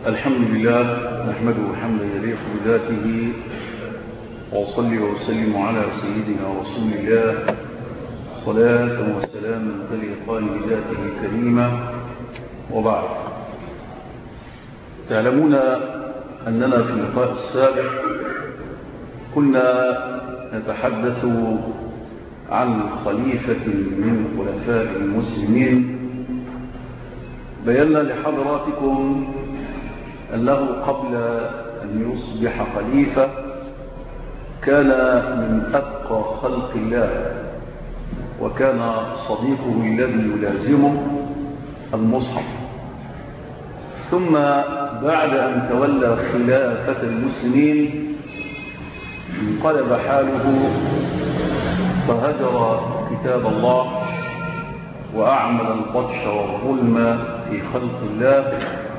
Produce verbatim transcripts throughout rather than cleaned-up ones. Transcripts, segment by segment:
الحمد لله نحمده حمدا يليق بذاته، وأصلي وأسلم على سيدنا رسول الله صلاة وسلاما تليقان بذاته الكريمة. وبعد، تعلمون أننا في اللقاء السابق كنا نتحدث عن خليفة من خلفاء المسلمين. بينا لحضراتكم أنه قبل أن يصبح خليفة كان من أتقى خلق الله، وكان صديقه الذي يلازمه المصحف. ثم بعد أن تولى خلافة المسلمين انقلب حاله فهجر كتاب الله وأعمل البطش والظلم في خلق الله،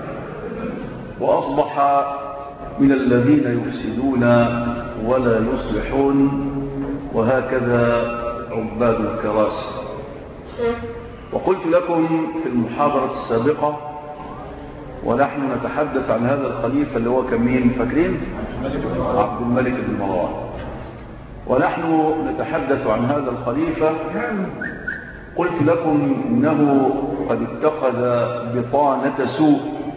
وأصبح من الذين يفسدون ولا يصلحون، وهكذا عباد الكراسي. وقلت لكم في المحاضرة السابقة ونحن نتحدث عن هذا الخليفة اللي هو كمين فاكرين؟ عبد الملك بن مروان. ونحن نتحدث عن هذا الخليفة قلت لكم إنه قد اتخذ بطانة سوء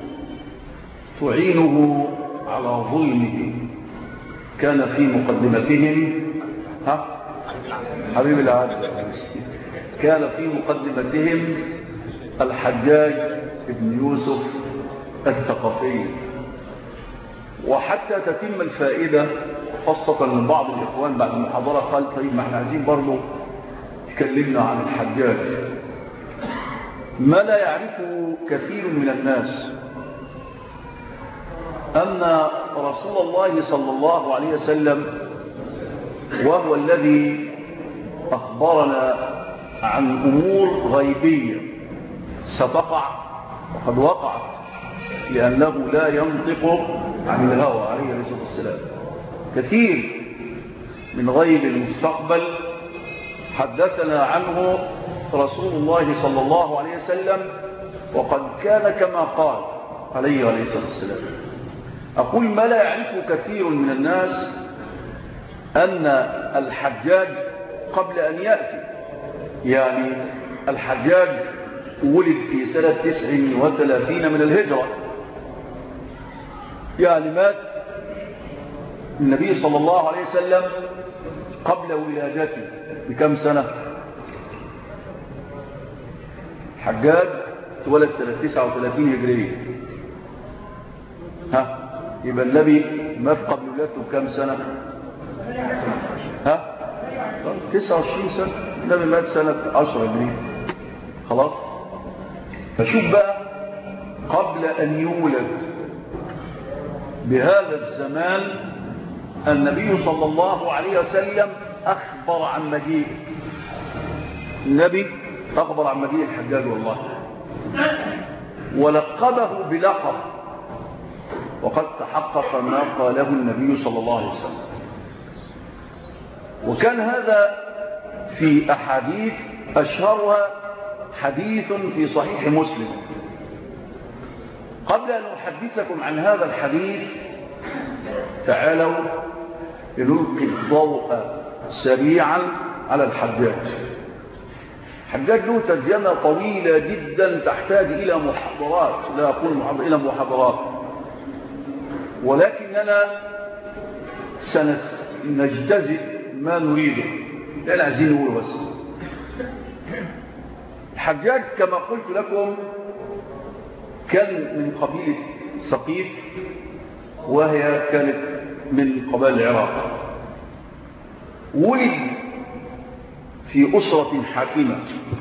تعينه على ظلمه. كان في مقدمتهم ها حبيب العادل كان في مقدمتهم الحجاج بن يوسف الثقفي. وحتى تتم الفائدة، خاصة من بعض الإخوان بعد المحاضرة قال طيب ما احنا عايزين برضه تكلمنا عن الحجاج. ما لا يعرفه كثير من الناس أن رسول الله صلى الله عليه وسلم وهو الذي أخبرنا عن أمور غيبية ستقع وقد وقعت، لأنه لا ينطق عن الهوى عليه الصلاة والسلام. كثير من غيب المستقبل حدثنا عنه رسول الله صلى الله عليه وسلم، وقد كان كما قال عليه الصلاة والسلام. أقول ما لا يعرفه كثير من الناس أن الحجاج قبل أن يأتي، يعني الحجاج ولد في سنة تسع وثلاثين من الهجرة، يعني مات النبي صلى الله عليه وسلم قبل ولادته بكم سنة؟ حجاج تولد سنة تسعة وثلاثين هجرية، ها يبقى النبي مات قبل ولادته بكم سنة؟ ها تسعة وعشرين سنة. النبي مات سنة عشرة هجرية. خلاص. فشوف بقى قبل أن يولد بهذا الزمان النبي صلى الله عليه وسلم أخبر عن مجيء النبي أخبر عن مجيء الحجاج والله، ولقبه بلقب، وقد تحقق ما قاله النبي صلى الله عليه وسلم. وكان هذا في أحاديث أشهرها حديث في صحيح مسلم. قبل أن أحدثكم عن هذا الحديث تعالوا لنلقي الضوء سريعا على الحجاج. الحجاج له ترجمة طويلة جدا تحتاج إلى محاضرات، لا أقول محاضرات إلى محاضرات، ولكننا سنجتزئ ما نريده، لا عايزين نقوله بس. الحجاج كما قلت لكم كان من قبيلة ثقيف، وهي كانت من قبائل العراق. ولد في أسرة حاكمة،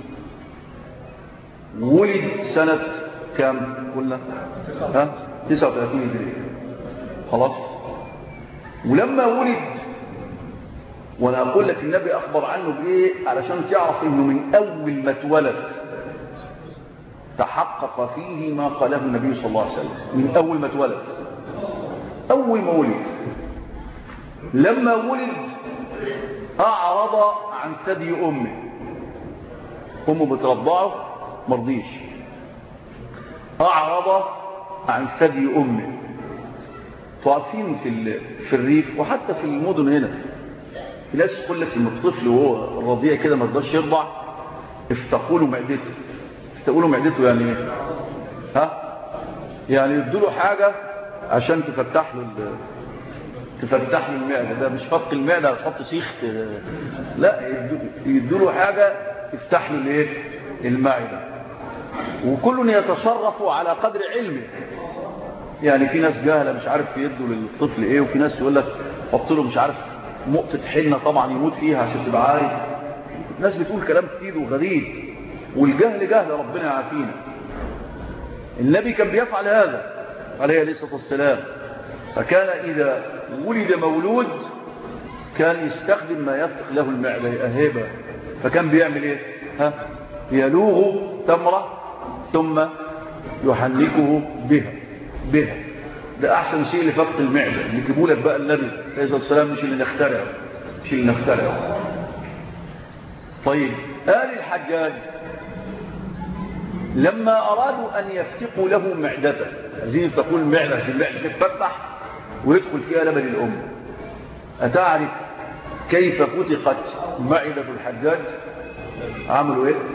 ولد سنة كام قلنا؟ ها تسعة وثلاثين هجرية. خلاص. ولما ولد، وانا اقول لك النبي اخبر عنه بايه علشان تعرف انه من اول ما اتولد تحقق فيه ما قاله النبي صلى الله عليه وسلم. من اول ما اتولد، اول ما ولد، لما ولد اعرض عن ثدي امه. امه بترضعه مرضيش، اعرض عن ثدي أمه. تعرفين في في الريف وحتى في المدن هنا في ناس يقول لك لما الطفل وهو الرضيع كده ما رضاش يرضع افتقوا له معدته. افتقوا له معدته يعني ايه؟ ها؟ يعني يدوا له حاجه عشان تفتح له تفتح له المعده. ده مش فتق المعده هتحط سيخ، لا، يدوا له حاجه تفتح له الايه؟ المعده. وكل يتصرف على قدر علمه. يعني في ناس جاهله مش عارف يدوا للطفل ايه، وفي ناس يقول لك حط له مش عارف نقطه حنه طبعا يموت فيها عشان تبقى عارف. ناس بتقول كلام كتير وغريب، والجهل جهل ربنا يعافينا. النبي كان بيفعل هذا عليه الصلاه والسلام. فكان اذا ولد مولود كان يستخدم ما يفتح له المعده يأهبها. فكان بيعمل ايه؟ ها؟ يلوغ تمره ثم يحنكه بها بها. ده احسن شيء لفتق المعده. اللي يجيبوا لك بقى النبي عليه الصلاه والسلام مش اللي نخترعه، مش اللي نخترعه. طيب آل الحجاج لما أرادوا أن يفتقوا له معدته، عايزين يفتقوا المعدة عشان المعدة تتفتح ويدخل فيها لبن الأم. أتعرف كيف فتقت معدة الحجاج؟ عملوا إيه؟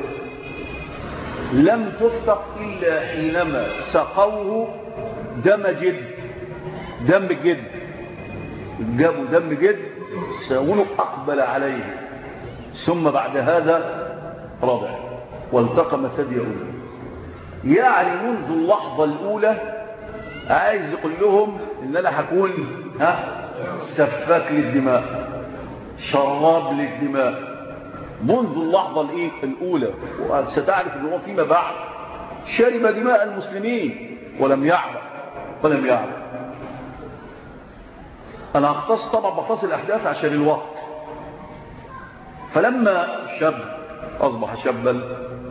لم تفتق إلا حينما سقوه دم جد. دم جد، جابوا دم جد سأقول أقبل عليه، ثم بعد هذا رضع والتقم ثدي أمه. يعني منذ اللحظة الأولى عايز يقول لهم إن أنا هكون ها سفاك للدماء، شراب للدماء منذ اللحظة الأولى. وستعرف أنه فيما بعد شرب دماء المسلمين ولم يعلم ولم يعلم. أنا أختص طبعا بختص الأحداث عشان الوقت. فلما شاب أصبح شابا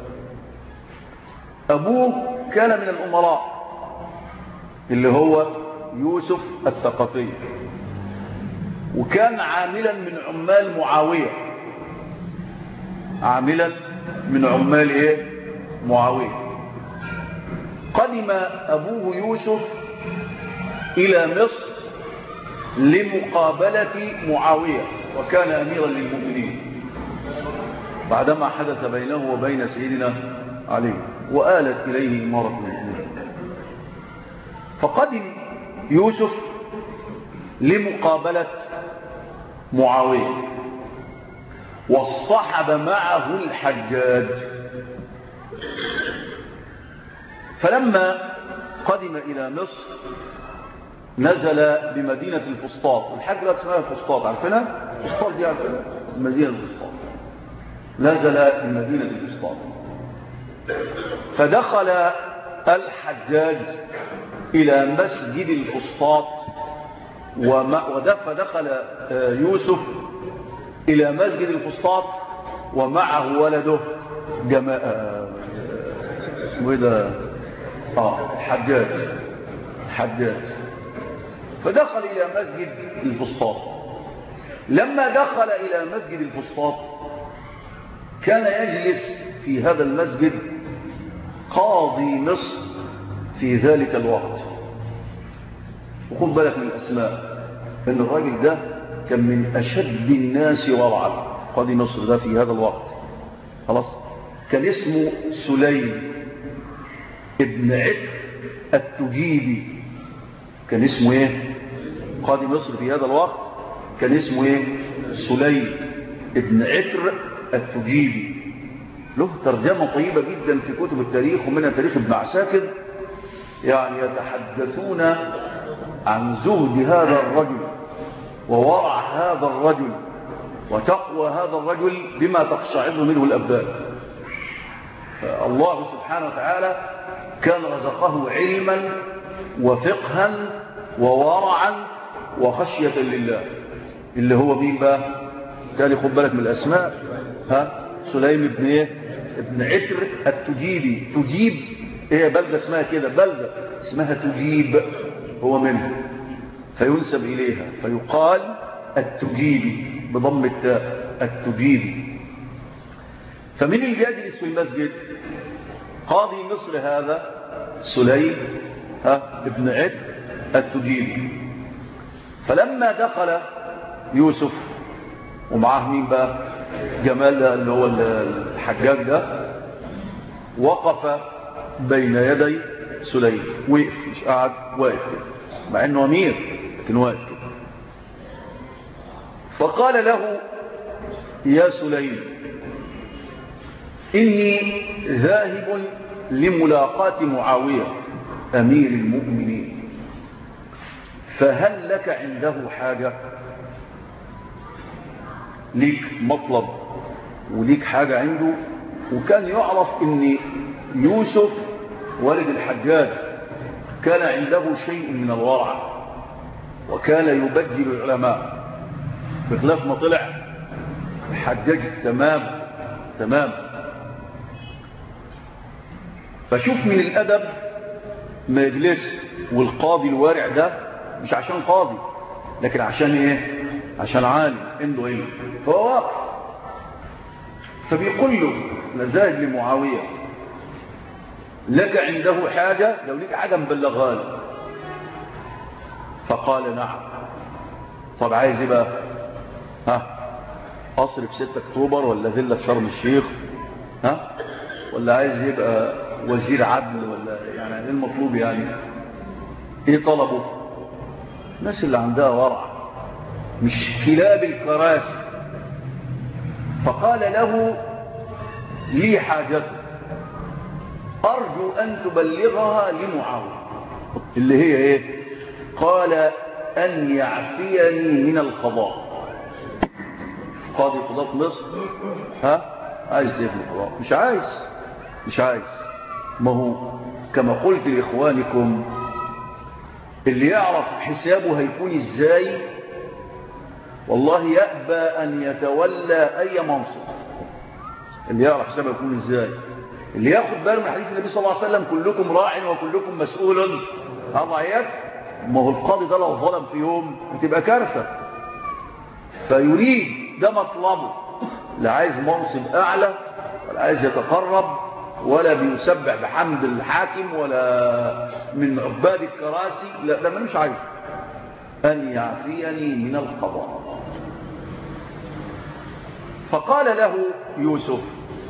أبوه كان من الأمراء اللي هو يوسف الثقفي، وكان عاملا من عمال معاوية. عاملا من عمال إيه؟ معاوية. قدم أبوه يوسف إلى مصر لمقابلة معاوية، وكان أميرا للمؤمنين بعدما حدث بينه وبين سيدنا علي وآلت إليه إمارة المؤمنين. فقدم يوسف لمقابلة معاوية واصطحب معه الحجاج. فلما قدم إلى مصر نزل بمدينة الفسطاط. الحج لا اسمها الفسطاط، عارفينها؟ الفسطاط دي عارفينها؟ مدينة الفسطاط. نزل بمدينة الفسطاط فدخل الحجاج إلى مسجد الفسطاط، فدخل يوسف إلى مسجد الفسطاط ومعه ولده جماعة اسمه ايه ده؟ اه الحجاج الحجاج فدخل إلى مسجد الفسطاط. لما دخل إلى مسجد الفسطاط كان يجلس في هذا المسجد قاضي مصر في ذلك الوقت. وخذ بالك من الأسماء، أن الراجل ده كان من أشد الناس ورعا. قاضي مصر ده في هذا الوقت خلاص كان اسمه سليم ابن عتر التجيبي. كان اسمه ايه؟ قاضي مصر في هذا الوقت كان اسمه ايه؟ سليم ابن عتر التجيبي. له ترجمة طيبة جدا في كتب التاريخ، ومنها تاريخ ابن عساكر. يعني يتحدثون عن زهد هذا الرجل وورع هذا الرجل وتقوى هذا الرجل بما تقشعر منه الأبدان. فالله سبحانه وتعالى كان رزقه علما وفقها وورعا وخشية لله، اللي هو مين بقى؟ تالي خد بالك من الأسماء. ها سليم ابن ايه؟ ابن عتر التجيبي. تجيب ايه؟ بلدة اسمها كده، بلدة اسمها تجيب، هو منه فينسب إليها فيقال التجيبي بضم التاء التجيبي. فمن اللي يجلس في المسجد؟ قاضي مصر هذا سليم ها ابن عتق التجيبي. فلما دخل يوسف ومعاه مين بقى جمال اللي هو الحجاج ده، وقف بين يدي سليم، وقف مش قاعد، واقف كده مع انه امير لكن واقف كده. فقال له يا سليم إني ذاهب لملاقاة معاوية أمير المؤمنين، فهل لك عنده حاجة؟ ليك مطلب وليك حاجة عنده. وكان يعرف ان يوسف والد الحجاج كان عنده شيء من الورع، وكان يبجل العلماء بخلاف ما طلع الحجاج تمام تمام. فشوف من الأدب ما يجلس والقاضي الوارع ده مش عشان قاضي لكن عشان ايه؟ عشان عالم عنده علم. فهو واقف فبيقول له لذاهب لمعاوية لك عنده حاجة؟ لو لك حاجة مبلغها له. فقال نعم. طب عايز ايه بقى؟ ها قصر في ستة اكتوبر ولا فيلا في شرم الشيخ؟ ها ولا عايز يبقى وزير عدل ولا يعني ايه المطلوب؟ يعني ايه طلبه؟ الناس اللي عندها ورع مش كلاب الكراسي. فقال له لي حاجته أرجو أن تبلغها لمعاوية، اللي هي ايه؟ قال أن يعفيني من القضاء. قاضي قضاة مصر ها عايز ايه من القضاء؟ مش عايز مش عايز. ما هو كما قلت لإخوانكم اللي يعرف حسابه هيكون ازاي والله يأبى أن يتولى أي منصب. اللي يعرف حسابه يكون ازاي، اللي ياخد باله من حديث النبي صلى الله عليه وسلم كلكم راع وكلكم مسؤول عن رعيته. ما هو القاضي ده لو ظلم في يوم هتبقى كارثة. فيريد ده مطلبه، لا عايز منصب أعلى ولا عايز يتقرب ولا بيسبح بحمد الحاكم ولا من عباد الكراسي، لا ده مش عايز. أن يعفيني من القضاء. فقال له يوسف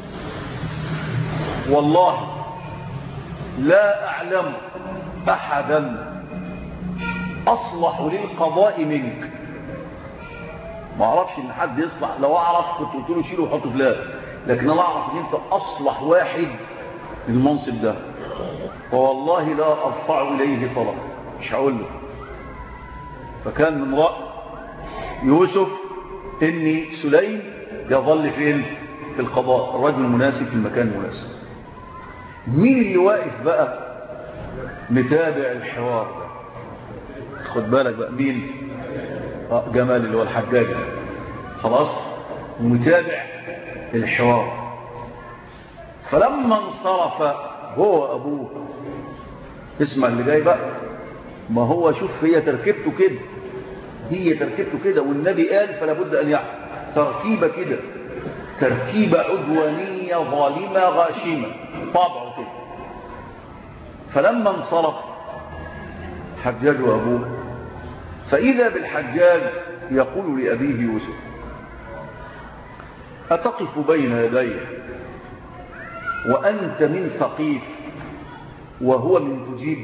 والله لا أعلم أحدا أصلح للقضاء منك. ما أعرفش إن حد يصلح، لو أعرف كنت قلت له شيله وحطه فلان، لكن أنا أعرف إن أنت أصلح واحد للمنصب ده، فوالله لا أرفع إليه طلب، مش هقول له. فكان من رأي يوسف إن سليم يظل فين؟ في القضاء، الرجل المناسب في المكان المناسب. مين اللي واقف بقى متابع الحوار ده؟ خد بالك بقى مين؟ جمال اللي هو الحجاج خلاص متابع الحوار. فلما انصرف هو أبوه، اسمع اللي جاي بقى، ما هو شوف هي تركبته كده، هي تركبته كده، والنبي قال فلا بد أن يعلم تركيبة كده، تركيبة عدوانية ظالمة غاشمة طبعه كده. فلما انصرف حجاج وأبوه فإذا بالحجاج يقول لأبيه يوسف أتقف بين يديه وأنت من ثقيف وهو من تجيب؟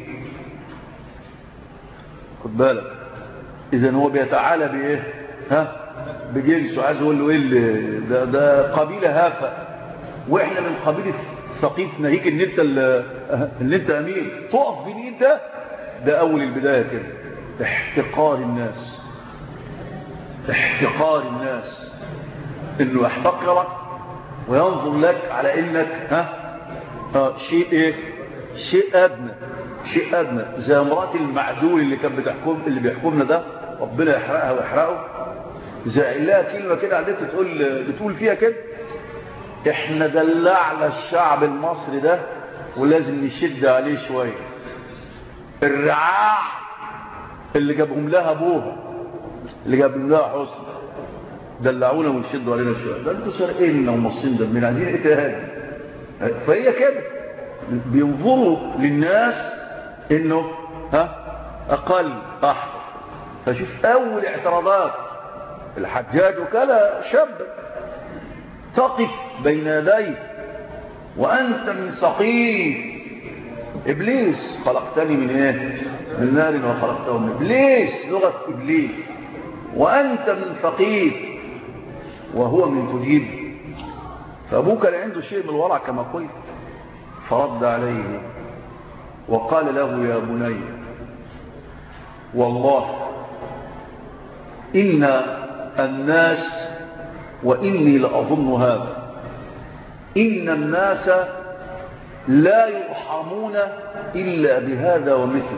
خد بالك، إذن هو بيتعالى بإيه؟ ها؟ بجنسه. عايز يقول له إيه؟ ده, ده قبيلة هافة وإحنا من قبيلة ثقيف، ناهيك إن أنت إن أنت أمير تقف بين أنت. ده أول البداية كده، احتقار الناس، احتقار الناس، إنه يحتقرك وينظر لك على إنك ها آه شيء إيه؟ شيء أدنى، شيء أدنى. زي امرأة المعدول اللي كان بتحكم اللي بيحكمنا ده، ربنا يحرقها ويحرقه. زي لها كلمة كده عدت تقول بتقول فيها كده احنا دلعنا الشعب المصري ده ولازم نشد عليه شوية. الرعاع اللي جابهم لها ابوها، اللي جابهم لها حسن، دلعونا ونشدوا علينا شوية. ده انتوا سارقيننا ومصين ده من عايزين ايه تاني؟ فهي كده بينظروا للناس انه ها اقل احفظ. فشوف اول اعتراضات الحجاج وكذا شاب تقف بين يديه وانت من ثقيل ابليس، خلقتني من ايه؟ من نار وخلقته من ابليس، لغه ابليس، وانت من ثقيل وهو من تجيب. فابوك كان عنده شيء من الورع كما قلت، فرد عليه وقال له يا بني والله إن الناس، وإني لأظن هذا، إن الناس لا يرحمون إلا بهذا ومثله.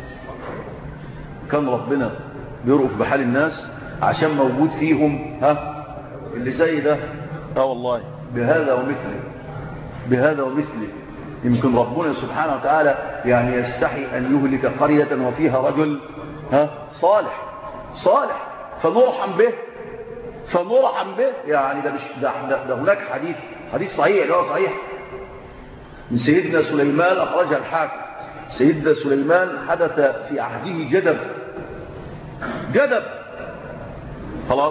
كان ربنا بيرؤف بحال الناس عشان موجود فيهم ها اللي زي ده. اه والله بهذا ومثله، بهذا ومثله. يمكن ربنا سبحانه وتعالى يعني يستحي أن يهلك قرية وفيها رجل ها صالح صالح فنرحم به فنرحم به. يعني ده, مش ده, ده, ده هناك حديث حديث صحيح، ده صحيح من سيدنا سليمان أخرجها الحاكم. سيدنا سليمان حدث في عهده جدب جدب خلاص،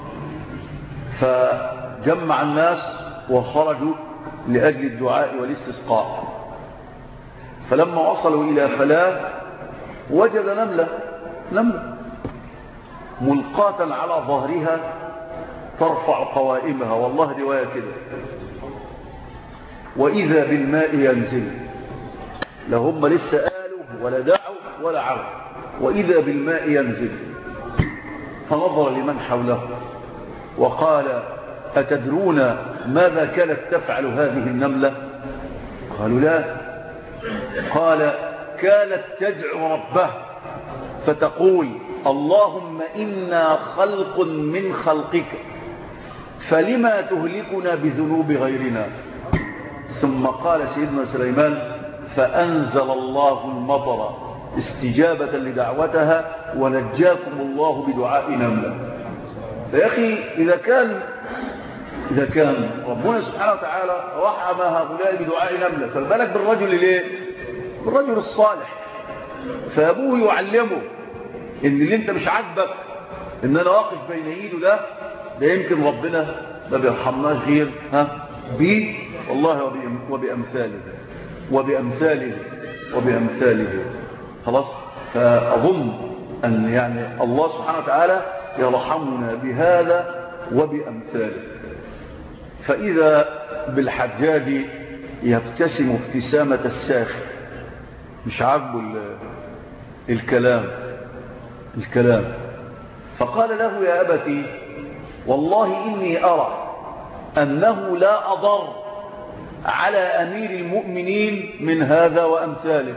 فجمع الناس وخرجوا لأجل الدعاء والاستسقاء. فلما وصلوا إلى فلاة وجد نملة نملة ملقاة على ظهرها ترفع قوائمها، والله رواية كده، وإذا بالماء ينزل. لهم لسه قالوا ولا دعوا ولا عروا، وإذا بالماء ينزل. فنظر لمن حوله وقال أتدرون ماذا كانت تفعل هذه النملة؟ قالوا لا. قال كانت تدعو ربها فتقول اللهم إنا خلق من خلقك فلما تهلكنا بذنوب غيرنا. ثم قال سيدنا سليمان فأنزل الله المطر استجابة لدعوتها ونجاكم الله بدعاء نملة. فيا أخي إذا كان إذا كان ربنا سبحانه وتعالى رحم هؤلاء بدعاء نملة، فالبالك بالرجل ليه؟ بالرجل الصالح. فأبوه يعلمه إن اللي أنت مش عاجبك إن أنا واقف بين إيده ده ده يمكن ربنا ما بيرحمناش غير ها بيه والله وبأمثاله وبأمثاله وبأمثاله. خلاص. فأظن أن يعني الله سبحانه وتعالى يرحمنا بهذا وبأمثاله. فإذا بالحجاج يبتسم ابتسامة الساخر، مش عاجبه الكلام الكلام فقال له يا أبتي والله إني أرى أنه لا أضر على أمير المؤمنين من هذا وأمثاله.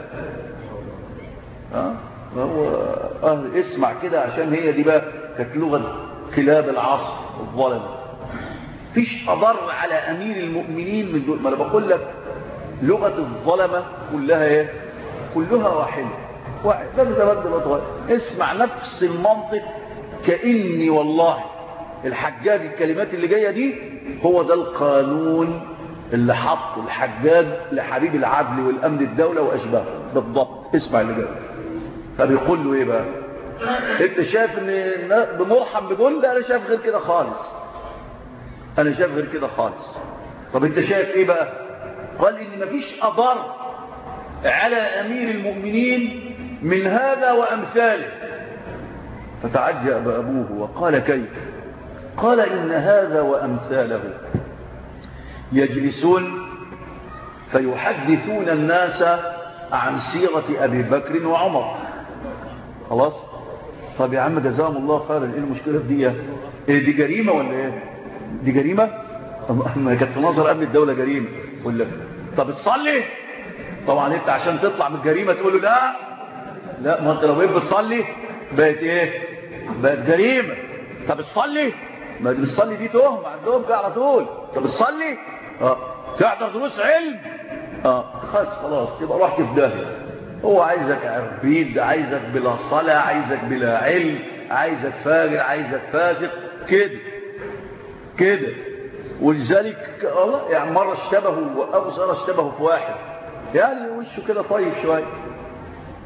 ها هو أهل اسمع كده، عشان هي دي بقى كانت لغة كلاب العصر الظلم. فيش أضر على أمير المؤمنين من دول. ما أنا بقول لك لغة الظلمة كلها ايه؟ كلها واحدة واحد. لا تتبدل وتغير. اسمع نفس المنطق، كأني والله الحجاج الكلمات اللي جاية دي هو ده القانون اللي حطه الحجاج لحبيب العدل والأمن الدولة وأشباهه بالضبط. اسمع اللي جاي. فبيقول له ايه بقى؟ انت شايف ان بنرحم بدول؟ لا انا شايف غير كده خالص، انا شايف غير كده خالص. طب انت شايف ايه بقى؟ قال ان مفيش اضر على امير المؤمنين من هذا وامثاله. فتعجب ابوه وقال كيف؟ قال ان هذا وامثاله يجلسون فيحدثون الناس عن سيرة ابي بكر وعمر. خلاص. طب يا عم جزاهم الله خيرا، ايه المشكله في دي؟ ايه دي جريمه ولا ايه؟ دي جريمه؟ ما كانت في نظر امن الدوله جريمه ولا؟ طب تصلي؟ طبعا انت عشان تطلع من الجريمه تقول له لا لا، ما انت لو بقيت بتصلي بقت ايه؟ بقت جريمه. طب تصلي؟ ما دي بتصلي دي تهمه عندهم كده على طول. طب تصلي؟ اه تحضر دروس علم؟ اه خلاص خلاص يبقى رحت في داهيه. هو عايزك عبيد، عايزك بلا صلاة، عايزك بلا علم، عايزك فاجر، عايزك فاسق كده كده. ولذلك الله يعني مرة اشتبهوا وأبو سارة اشتبهوا في واحد يعني وشه كده طيب شوية،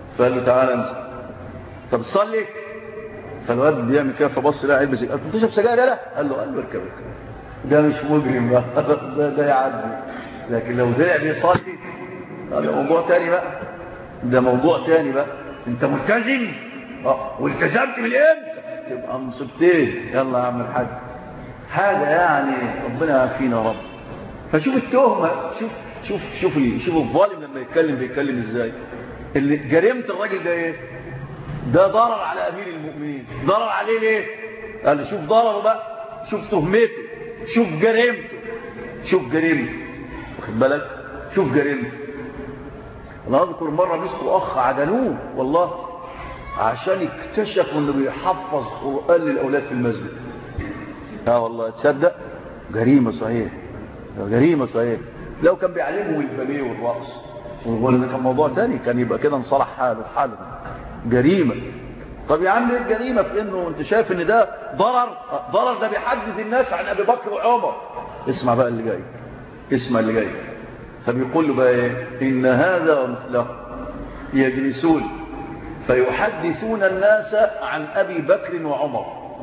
فقال له تعالى انزل. طب صلي. فالواد بيعمل كده فبص لها علبه سجاير. قال له تشرب سجاير؟ لا. قال له قال له اركب اركب. ده مش مجرم بقى. ده, ده يعدي. لكن لو طلع بيصلي ده موضوع تاني بقى. ده موضوع تاني بقى. انت ملتزم اه والتزمت من امتى تبقى مصيبتين. يلا يا عم الحاج حاجه يعني ربنا يعافينا يا رب. فشوف التهمه. شوف شوف شوف شوف الظالم لما يتكلم بيتكلم ازاي. اللي جريمه الراجل ده ايه؟ ده ضرر على امير المؤمنين. ضرر عليه ليه؟ قال شوف ضرره بقى. شوف تهمته. شوف جريمته. شوف جريمته. واخد بالك؟ شوف جريمته. انا اذكر مره مسكوا اخ عدلوه والله عشان اكتشفوا انه بيحفظ قران للاولاد في المسجد. اه والله تصدق جريمه صحيح. جريمه صحيح. لو كان بيعلمهم الباليه والرقص ولا ده كان موضوع تاني كان يبقى كده انصلح حاله حاله. جريمه. طب يا عم ايه الجريمه في انه انت شايف ان ده ضرر؟ ضرر ده بيحدث الناس عن ابي بكر وعمر. اسمع بقى اللي جاي. اسمع اللي جاي. فبيقول له بقى ايه؟ ان هذا ومثله يجلسون فيحدثون الناس عن ابي بكر وعمر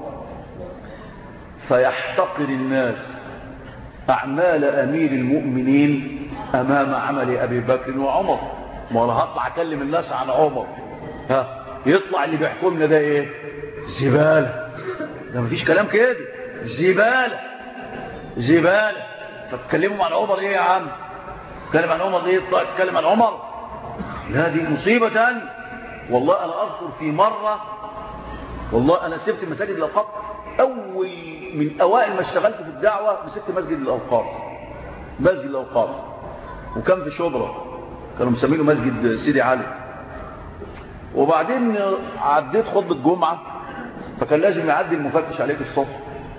فيحتقر الناس اعمال امير المؤمنين امام عمل ابي بكر وعمر. ما انا هطلع اكلم الناس عن عمر ها يطلع اللي بيحكمنا ده ايه؟ زباله. ده مفيش كلام كده. زباله زباله. فتكلموا عن عمر ايه يا عم؟ تكلم عن عمر ايه؟ طلع تتكلم عن عمر؟ لا دي مصيبه تانية. والله انا اذكر في مره والله انا سبت مساجد الاوقاف. اول من اوائل ما اشتغلت في الدعوه مسكت مسجد الاوقاف. مسجد الاوقاف وكان في شبرا كانوا مسمينه مسجد سيدي علي. وبعدين عديت خطبه جمعه فكان لازم يعدي المفتش عليك الصبح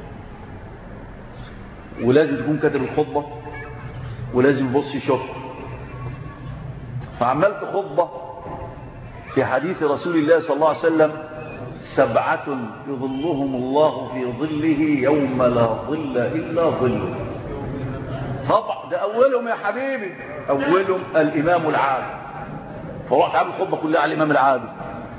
ولازم تكون كاتب الخطبه ولازم يبص يشوف. فعملت خطبه في حديث رسول الله صلى الله عليه وسلم سبعة يظلهم الله في ظله يوم لا ظل إلا ظله. طبعا ده أولهم يا حبيبي. أولهم الإمام العادل. فرحت عامل الخطبة كلها على الإمام العادل.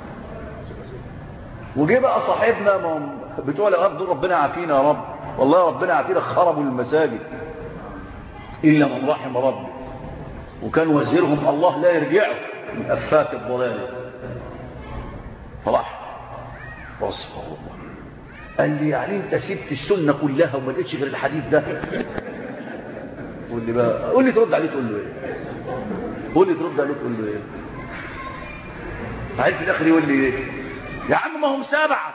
وجي بقى صاحبنا بتوع الأرض دول ربنا يعافينا يا رب. والله ربنا يعافينا خربوا المساجد إلا من رحم ربي. وكان وزيرهم الله لا يرجعه من أفات الضلال. فرح واصبر الله قال لي يعني انت سبت السنه كلها وما لقيتش غير الحديث ده؟ قول لي بقى قول لي ترد عليه تقول له ايه؟ قول لي ترد عليه تقول له ايه؟ بعدين في الاخر يقول لي ايه؟ يا عم ما هم سبعه.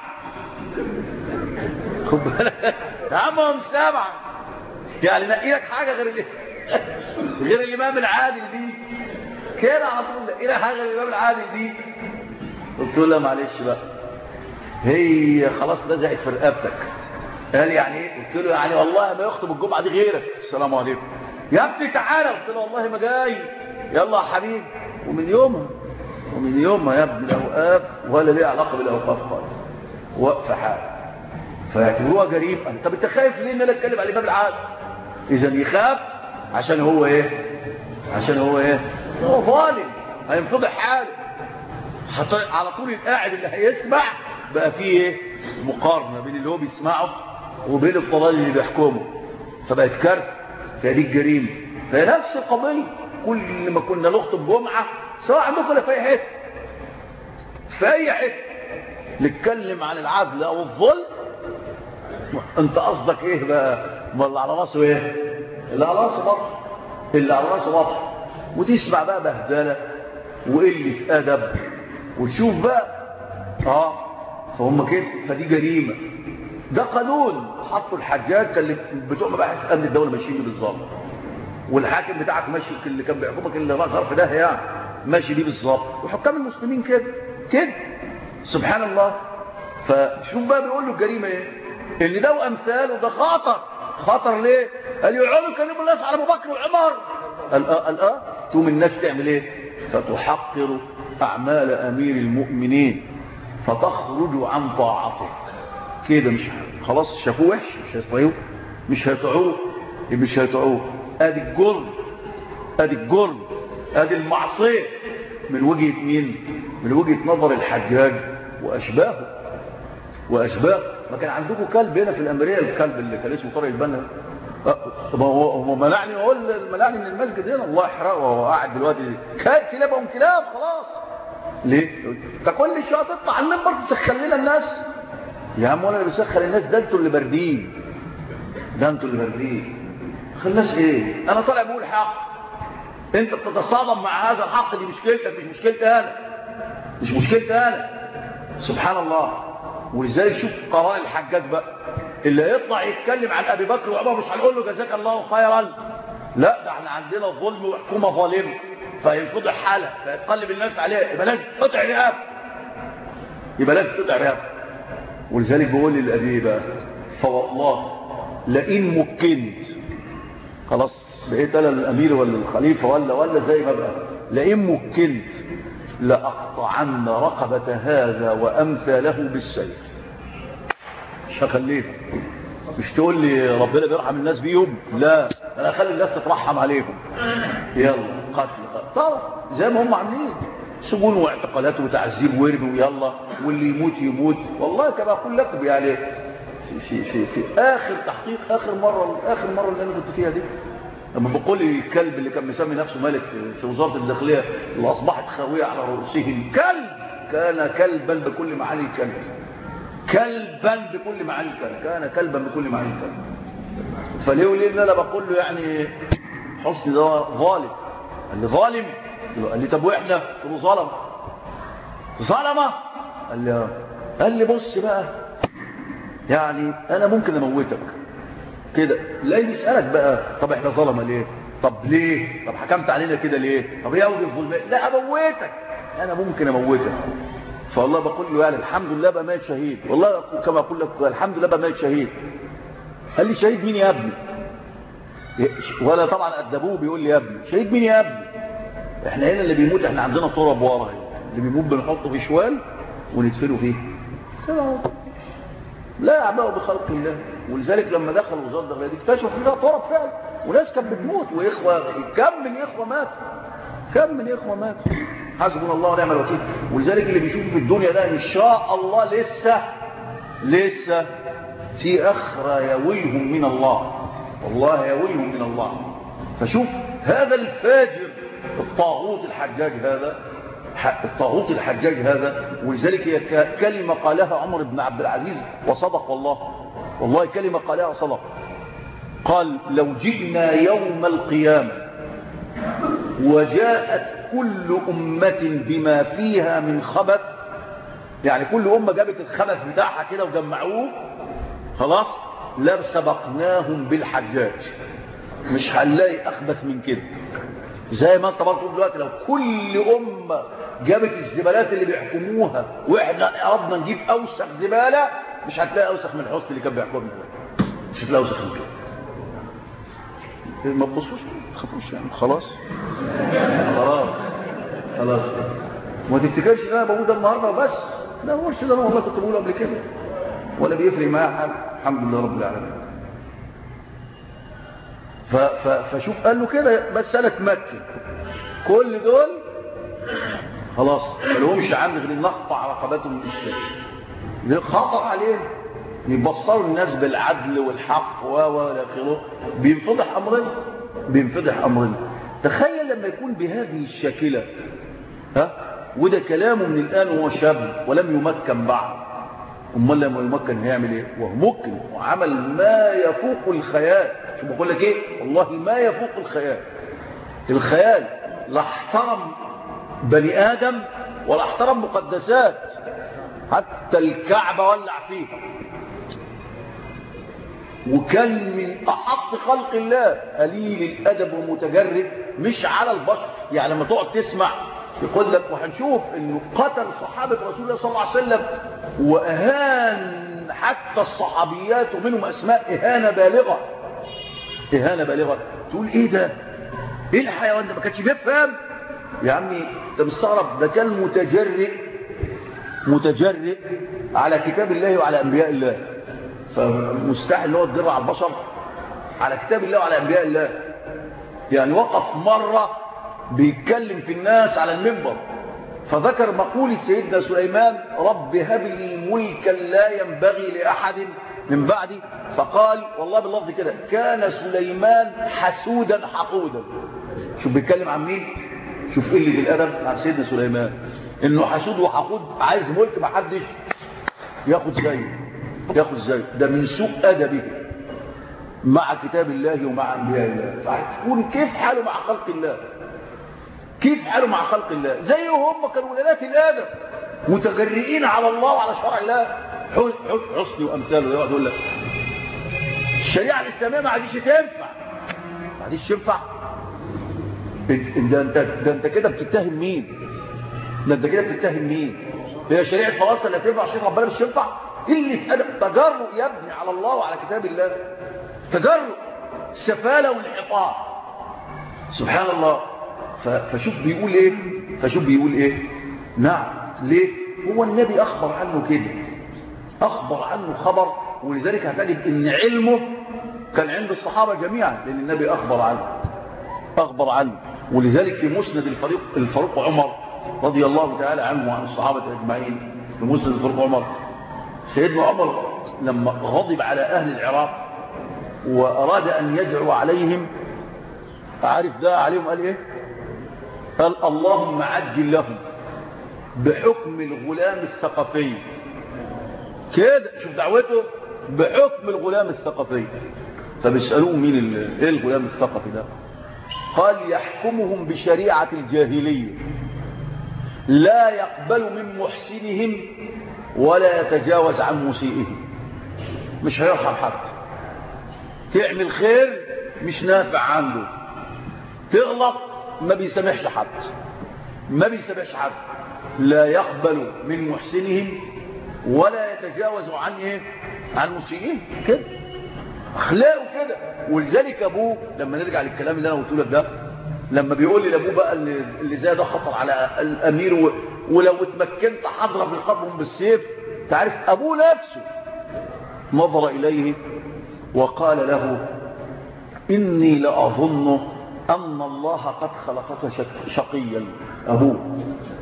خد بالك يا عم ما هم سبعه. يعني نقي لك حاجه غير اللي غير الامام العادل دي كده على طول. نقي لك حاجه غير الامام العادل دي. قلت له لا معلش بقى هي خلاص لزقت في رقبتك. قال يعني ايه؟ قلت له يعني والله ما يخطب الجمعه دي غيرك. السلام عليكم يا ابني تعالى. قلت له والله ما جاي. يلا يا حبيبي. ومن يومها ومن يومها يا ابني الاوقاف ولا ليه علاقه بالاوقاف خالص. وقف حال. فيعتبروها جريمه. انت انت خايف ليه ان انا اتكلم على الامام العادل؟ اذا يخاف عشان هو ايه؟ عشان هو ايه؟ هو ظالم هينفضح حاله. على طول القاعد اللي هيسمع بقى فيه ايه؟ مقارنه بين اللي هو بيسمعه وبين الضلال اللي بيحكمه. فبقت كارثه. فهي دي الجريمه. فهي نفس القضيه. كل ما كنا نخطب جمعه سواء عندكم في اي حته في اي حته نتكلم عن العدل او الظلم انت قصدك ايه بقى؟ ما اللي على راسه ايه؟ اللي على راسه بطل. اللي على راسه بطل. وتسمع بقى بهدله وقله ادب وتشوف بقى اه فهم كده. فدي جريمه. ده قانون حطوا الحجاج كان بتوع مباحث امن الدوله ماشيين بيه بالظبط. والحاكم بتاعك ماشي اللي كان بيحكمك اللي غرف ده يعني ماشي بيه بالظبط. وحكام المسلمين كده كده سبحان الله. فشوف بقى بيقول له الجريمه ايه؟ اللي ده وامثاله ده خطر. خطر ليه؟ قال يقعدوا يكلموا الناس على ابو بكر وعمر. قال اه قال اه تقوم الناس تعمل ايه؟ فتحقر اعمال امير المؤمنين فتخرج عن طاعته. كده مش خلاص شافوه وحش مش هيطيعوه مش هيطيعوه مش هيطيعوه. ادي الجرم ادي الجرم ادي المعصيه من وجهة مين؟ من وجهة نظر الحجاج وأشباهه وأشباه. ما كان عندكم كلب هنا في الأمرية، الكلب اللي كان اسمه طارق البنا، هو منعني اقول منعني من المسجد هنا، الله يحرقه وهو قاعد دلوقتي كلابهم كلاب خلاص. ليه؟ انت كل شويه تطلع على المنبر تسخن لنا الناس. يا عم وانا اللي بسخن الناس؟ ده انتوا اللي باردين، ده انتوا اللي باردين. خلناش ايه؟ انا طالع بقول حق، انت بتتصادم مع هذا الحق، دي مشكلتك مش مشكلتي انا، مش مشكلتي انا. سبحان الله. ولذلك شوف قراء الحجاج بقى، اللي يطلع يتكلم عن ابي بكر وعمر مش هنقول له جزاك الله خيرا، لا ده احنا عندنا ظلم وحكومه ظالمه فينفضح حاله فيتقلب الناس عليه، يبقى لازم تقطع رقاب، يبقى لازم تقطع رقاب. ولذلك بقول للابي بقى، فوالله لئن مكنت، خلاص بقيت انا الامير ولا الخليفه ولا ولا زي ما بقى، لئن مكنت لاقطعن رقبه هذا وامثاله بالسيف. مش هخليه، مش تقول لي ربنا بيرحم الناس بيهم، لا انا اخلي الناس تترحم عليهم. يلا قتل قتل طبعا زي ما هم عاملين، سجون واعتقالات وتعذيب ورد ويلا، واللي يموت يموت. والله كما اقول لكم يعني في, في, في, في اخر تحقيق، اخر مره اخر مره اللي انا كنت فيها دي، لما بقول لي الكلب اللي كان مسمي نفسه ملك في, في وزاره الداخليه اللي اصبحت خاويه على رؤوسهم، كلب كان كلبا بكل معاني الكلب، كلبا بكل معاني الكلب، كان كلبا بكل معاني الكلب. فليه وليه ان انا بقول له يعني حسني ده ظالم؟ قال لي ظالم؟ قال لي طب واحنا؟ قلت له ظلم ظلمه؟ قال لي قال لي بص بقى، يعني انا ممكن اموتك كده. لا يسالك بقى طب احنا ظلمه ليه؟ طب ليه؟ طب حكمت علينا كده ليه؟ طب ايه اوجه الظلم؟ لا اموتك، انا ممكن اموتك. فالله بقول له يعني الحمد لله بقى ميت شهيد، والله كما اقول لك الحمد لله بقى ميت شهيد. قال لي شهيد مين يا ابني؟ ولا طبعا ادبوه بيقول لي يا ابني، شهيد مين يا ابني؟ احنا هنا اللي بيموت احنا عندنا تراب ورا، اللي بيموت بنحطه في شوال وندفنه فيه. لا اعباء بخلق الله. ولذلك لما دخلوا وزاره الداخليه دي اكتشفوا فيها تراب فعلا، وناس كانت بتموت، واخوه كم من اخوه ماتوا، كم من اخوه ماتوا. حسبنا الله ونعم الوكيل. ولذلك اللي بيشوفوا في الدنيا ده ان شاء الله لسه لسه في اخره يويهم من الله، والله يويهم من الله. فشوف هذا الفاجر الطاغوت الحجاج هذا، الطاغوت الحجاج هذا. ولذلك هي كلمه قالها عمر بن عبد العزيز وصدق، والله والله كلمه قالها وصدق. قال لو جئنا يوم القيامه وجاءت كل أمة بما فيها من خبث، يعني كل أمة جابت الخبث بتاعها كده وجمعوه، خلاص لا سبقناهم بالحجاج، مش هنلاقي أخبث من كده. زي ما انت برضه دلوقتي لو كل أمة جابت الزبالات اللي بيحكموها واحنا أردنا نجيب أوسخ زبالة، مش هتلاقي أوسخ من حسن اللي كان بيحكمنا، مش هتلاقي أوسخ من كده. ما تبصوش خافوش يعني، خلاص خلاص خلاص. ما تفتكرش ان انا بقول ده النهارده بس، لا هو الشيء ده انا والله كنت بقوله قبل كده، ولا بيفرق معايا حاجه، الحمد لله رب العالمين. ف ف فشوف قال له كده بس انا اتمكن، كل دول خلاص ما لهمش عم غير نقطع رقبتهم من السجن. ده خطر علينا، يبصروا الناس بالعدل والحق و الى اخره، بينفضح امرنا بينفضح امرنا. تخيل لما يكون بهذه الشاكله، ها وده كلامه من الان وهو شاب ولم يمكن بعد، امال لما يمكن هيعمل ايه؟ وهو ممكن وعمل ما يفوق الخيال. شو بقول لك ايه؟ والله ما يفوق الخيال. الخيال لا احترم بني ادم ولا احترم مقدسات، حتى الكعبه ولع فيها، وكان من أحق خلق الله، قليل الأدب ومتجرد مش على البشر. يعني لما تقعد تسمع يقول لك، وهنشوف انه قتل صحابة رسول الله صلى الله عليه وسلم وأهان حتى الصحابيات ومنهم أسماء إهانة بالغة، إهانة بالغة. تقول إيه ده؟ إيه الحيوان ده؟ ما كانش بيفهم يا عمي. أنت مستغرب؟ ده كان متجرئ متجرئ على كتاب الله وعلى أنبياء الله، فمستحيل ان هو يتجرأ على البشر على كتاب الله وعلى انبياء الله. يعني وقف مره بيتكلم في الناس على المنبر، فذكر مقولة سيدنا سليمان: رب هب لي ملكا لا ينبغي لأحد من بعدي. فقال والله باللفظ كده: كان سليمان حسودا حقودا. شوف بيتكلم عن مين؟ شوف قلة الأدب عن سيدنا سليمان، إنه حسود وحقود، عايز ملك ما حدش ياخد زيه ياخد زيه ده من سوء أدبه مع كتاب الله ومع أنبياء الله. فهتكون كيف حاله مع خلق الله؟ كيف حاله مع خلق الله؟ زيهم هم كانوا ولادات الآدم متجرئين على الله وعلى شرع الله. حسني وأمثاله يقعد يقول لك الشريعة الإسلامية ما عادش تنفع، ما عادش تنفع. ده انت ده انت كده بتتهم مين؟ ده انت كده بتتهم مين؟ هي شريعة فرنسا اللي هتنفع عشان ربنا مش تنفع؟ قلة أدب، تجرؤ يا ابني على الله وعلى كتاب الله، تجرؤ، سفالة وانحطاط. سبحان الله. فشوف بيقول ايه فشوف بيقول ايه نعم. ليه؟ هو النبي اخبر عنه كده، اخبر عنه خبر، ولذلك هتجد ان علمه كان عند الصحابة جميعا، لان النبي اخبر عنه اخبر عنه ولذلك في مسند الفاروق الفاروق عمر رضي الله تعالى عنه وعن الصحابة اجمعين، في مسند الفاروق عمر، سيدنا عمر لما غضب على اهل العراق واراد ان يدعو عليهم، عارف ده عليهم قال ايه؟ قال: اللهم عجل لهم بحكم الغلام الثقفي. كده شوف دعوته، بحكم الغلام الثقفي. فبيسألوه مين ايه الغلام الثقفي ده؟ قال: يحكمهم بشريعة الجاهلية، لا يقبل من محسنهم ولا يتجاوز عن مسيئهم. مش هيرحم حد، تعمل خير مش نافع عنده، تغلط ما بيسامحش حد، ما بيسامحش حد، لا يقبل من محسنهم ولا يتجاوز عن ايه؟ عن مسيئهم. كده اخلاقه كده. ولذلك ابوه لما نرجع للكلام اللي انا قلته لك ده، لما بيقول لي لابوه بقى اللي زي ده خطر على الامير و... ولو اتمكنت هضرب رقابهم بالسيف، تعرف ابوه نفسه نظر اليه وقال له: اني لاظن أن الله قد خلقك شقيا. أبوه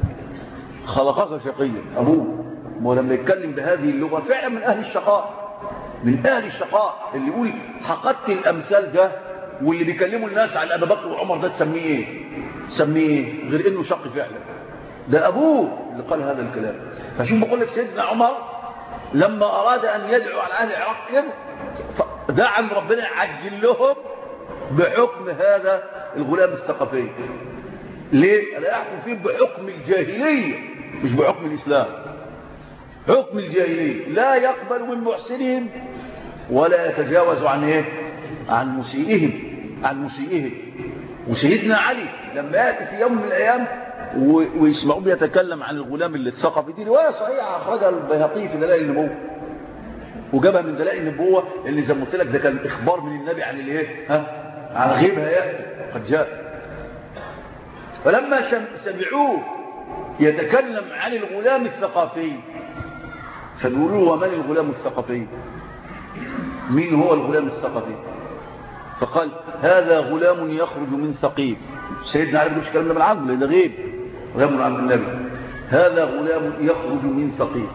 خلقك شقيا، أبوه. ولما يتكلم بهذه اللغة فعلا من أهل الشقاء، من أهل الشقاء، اللي يقول حقدت الأمثال ده واللي بيكلموا الناس على أبا بكر وعمر ده تسميه إيه؟ تسميه إيه؟ غير إنه شق فعلا. ده أبوه اللي قال هذا الكلام. فشوف بقول لك سيدنا عمر لما أراد أن يدعو على أهل العراق كده دعا ربنا يعجل لهم بحكم هذا الغلام الثقفي. ليه؟ أنا أحكم فيه بحكم الجاهلية مش بحكم الإسلام. حكم الجاهلية لا يقبل من محسنهم ولا يتجاوز عن إيه؟ عن مسيئهم عن مسيئهم. وسيدنا علي لما يأتي في يوم من الأيام ويسمعوه بيتكلم عن الغلام اللي الثقفي، دي رواية صحيحة أخرجها البيهقي في دلائل النبوة، وجابها من دلائل النبوة اللي زي ما قلت لك ده كان إخبار من النبي عن الايه؟ ها؟ عن غيبها يأتي قد جاء. فلما سمعوه يتكلم عن الغلام الثقافي فبيقولوا: ومن الغلام الثقافي؟ مين هو الغلام الثقافي؟ فقال: هذا غلام يخرج من ثقيف. سيدنا علي مش كلام ده من عنده لأن ده غيب، غيب من عند النبي. هذا غلام يخرج من ثقيف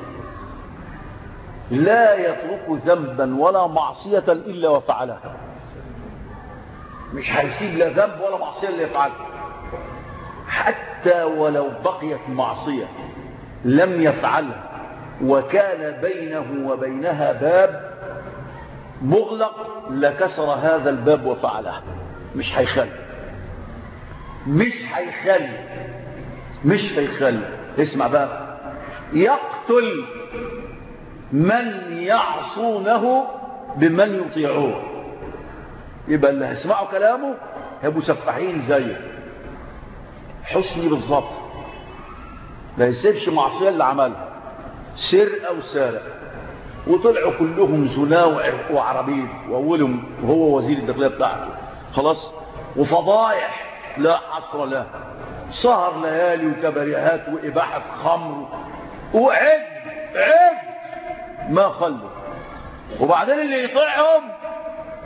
لا يترك ذنبا ولا معصية إلا وفعلها. مش هيسيب لا ذنب ولا معصية اللي يفعلها، حتى ولو بقيت معصية لم يفعلها وكان بينه وبينها باب مغلق لكسر هذا الباب وفعلها. مش هيخلي مش هيخلي مش هيخلي اسمع بقى: يقتل من يعصونه بمن يطيعوه. يبقى اللي هيسمعوا كلامه هيبقوا سفاحين زيه. حسني بالظبط لا يسيبش معصيه اللي عملها، سرقه وسارق، وطلعوا كلهم زنا وعربيد، واولهم وهو وزير الداخليه بتاعته خلاص، وفضايح لا حصر لها، سهر ليالي وكبريهات واباحه خمر وعد عد ما خلوا. وبعدين اللي يطيعهم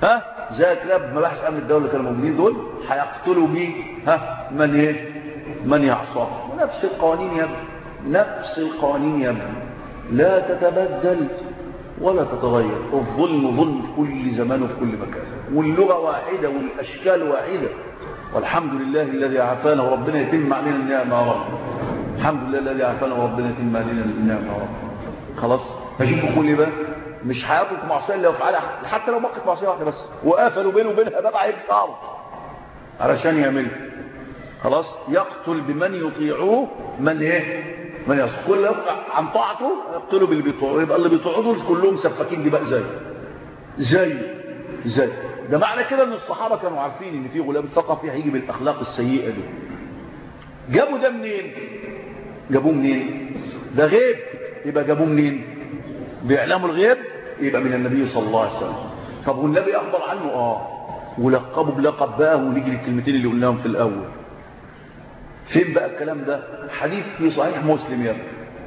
ها زي كلاب مباحث امن الدوله اللي كانوا موجودين دول هيقتلوا بيه ها من ايه من يعصاه. ونفس القوانين يا ابني، نفس القوانين يا ابني، لا تتبدل ولا تتغير. الظلم ظلم في كل زمان وفي كل مكان، واللغه واحده والاشكال واحده. والحمد لله الذي عافانا وربنا يتم علينا النعمه يا رب. الحمد لله الذي عافانا وربنا يتم علينا النعمه يا رب. خلاص هجيبكم كل بقى مش هياكلوا معصيه لو فعلها، حتى لو بقت معصيه واحده بس وقفلوا بينه وبينها باب هيكسر علشان يعمل. خلاص يقتل بمن يطيعوه من ايه من يصل كل عن طاعته يقتلوا باللي بيطيعوه. يبقى اللي بيطيعوه دول كلهم سفاكين دماء زي زي زي ده. معنى كده ان الصحابه كانوا عارفين ان في غلام ثقفي هيجي بالاخلاق السيئه دي. جابوا ده منين؟ جابوه منين؟ ده غيب، يبقى جابوه منين؟ بيعلموا الغيب، يبقى من النبي صلى الله عليه وسلم. طب والنبي اخبر عنه اه ولقبه بلقب بقى. ونيجي للكلمتين اللي قلناهم في الاول. فين بقى الكلام ده؟ حديث في صحيح مسلم يا ابني،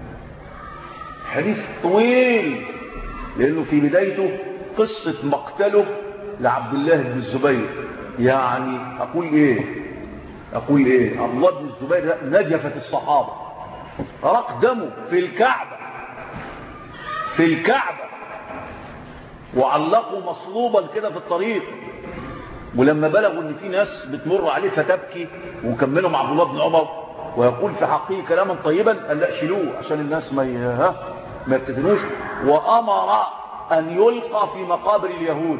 حديث طويل لانه في بدايته قصه مقتله لعبد الله بن الزبير. يعني اقول ايه اقول ايه عبد الله بن الزبير ده نجفت الصحابه، رق دمه في الكعبه في الكعبه وعلقوا مصلوبا كده في الطريق. ولما بلغوا ان في ناس بتمر عليه فتبكي وكملوا مع عبد الله بن عمر ويقول في حقه كلاما طيبا، قال لا شيلوه عشان الناس ما ها ما يبتدنوش. وامر ان يلقى في مقابر اليهود،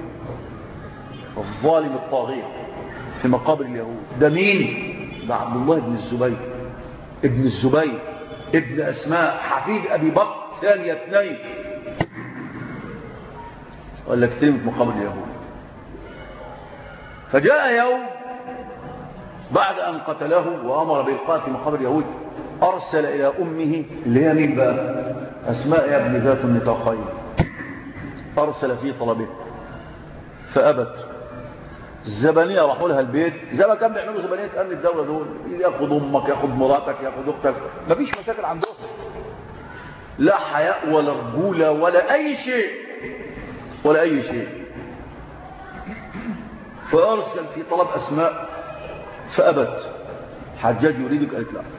الظالم الطاغية في مقابر اليهود. ده مين؟ ده عبد الله بن الزبير ابن الزبير ابن اسماء حفيد ابي بكر ثاني اثنين. قال لك تم في مقابر اليهود. فجاء يوم بعد أن قتله وأمر بإلقاء في مقابر اليهود، أرسل إلى أمه اللي هي مين بقى؟ أسماء يا ابن ذات النطاقين. أرسل في طلبه فأبت. الزبانية راحوا لها البيت زي ما كان بيعملوا زبانية أمن الدولة دول، ياخد أمك ياخد مراتك ياخد أختك، مفيش مشاكل عندهم، لا حياء ولا رجولة ولا أي شيء ولا أي شيء. فأرسل في طلب أسماء فأبت. حجاج يريدك، قالت لا.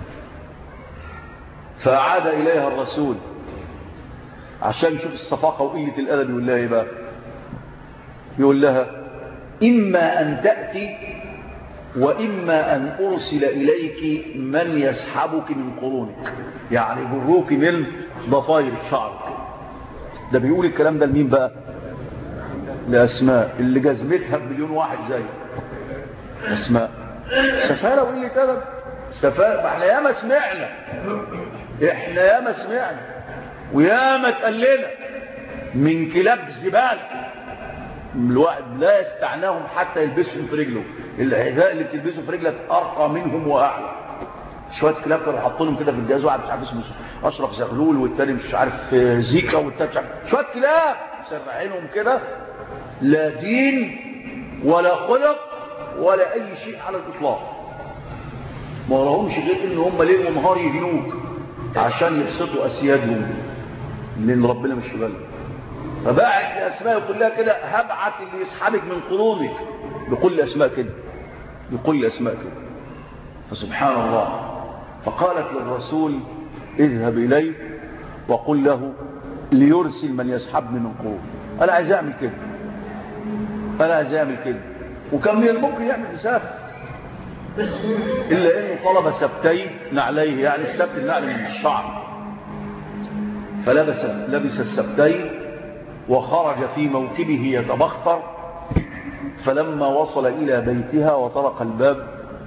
فأعاد إليها الرسول عشان يشوف الصفاقة وقلة الأدب. يقول لها إيه بقى؟ يقول لها إما أن تأتي وإما أن أرسل إليك من يسحبك من قرونك، يعني جروك من ضفاير شعرك. ده بيقول الكلام ده لمين بقى؟ لأسماء اللي جزمتها بمليون واحد زي أسماء. سفارة وقلة أدب، سفارة. احنا ياما سمعنا احنا ياما سمعنا وياما اتقلنا من كلاب زبالة الواحد لا يستعناهم حتى يلبسهم في رجله. الحذاء اللي بتلبسه في رجلك أرقى منهم وأعلى. شوية كلاب كانوا حاطينهم كده في الجهاز، واحد مش عارف اسمه أشرف زغلول والتاني مش عارف زيكا والتاني مش عارف، شوية كلاب سرعينهم كده، لا دين ولا خلق ولا أي شيء على الإطلاق. ما وراهمش غير إن هم ليل ونهار يهنوك عشان يبسطوا أسيادهم، لأن ربنا مش يبالي. فبعت لأسماء يقول لها كده هبعت اللي يسحبك من قرونك، بكل أسماء كده بكل أسماء كده. فسبحان الله. فقالت للرسول اذهب إليه وقل له ليرسل من يسحبني من قرون. أنا عايز أعمل كده أنا عايز أعمل كده. وكان من الممكن يعمل تسافر، إلا إنه طلب سبتين نعليه، يعني السبت النعل من الشعر. فلبس لبس السبتين وخرج في موكبه يتبختر. فلما وصل إلى بيتها وطرق الباب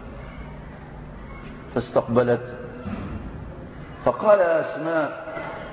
فاستقبلت. فقال يا أسماء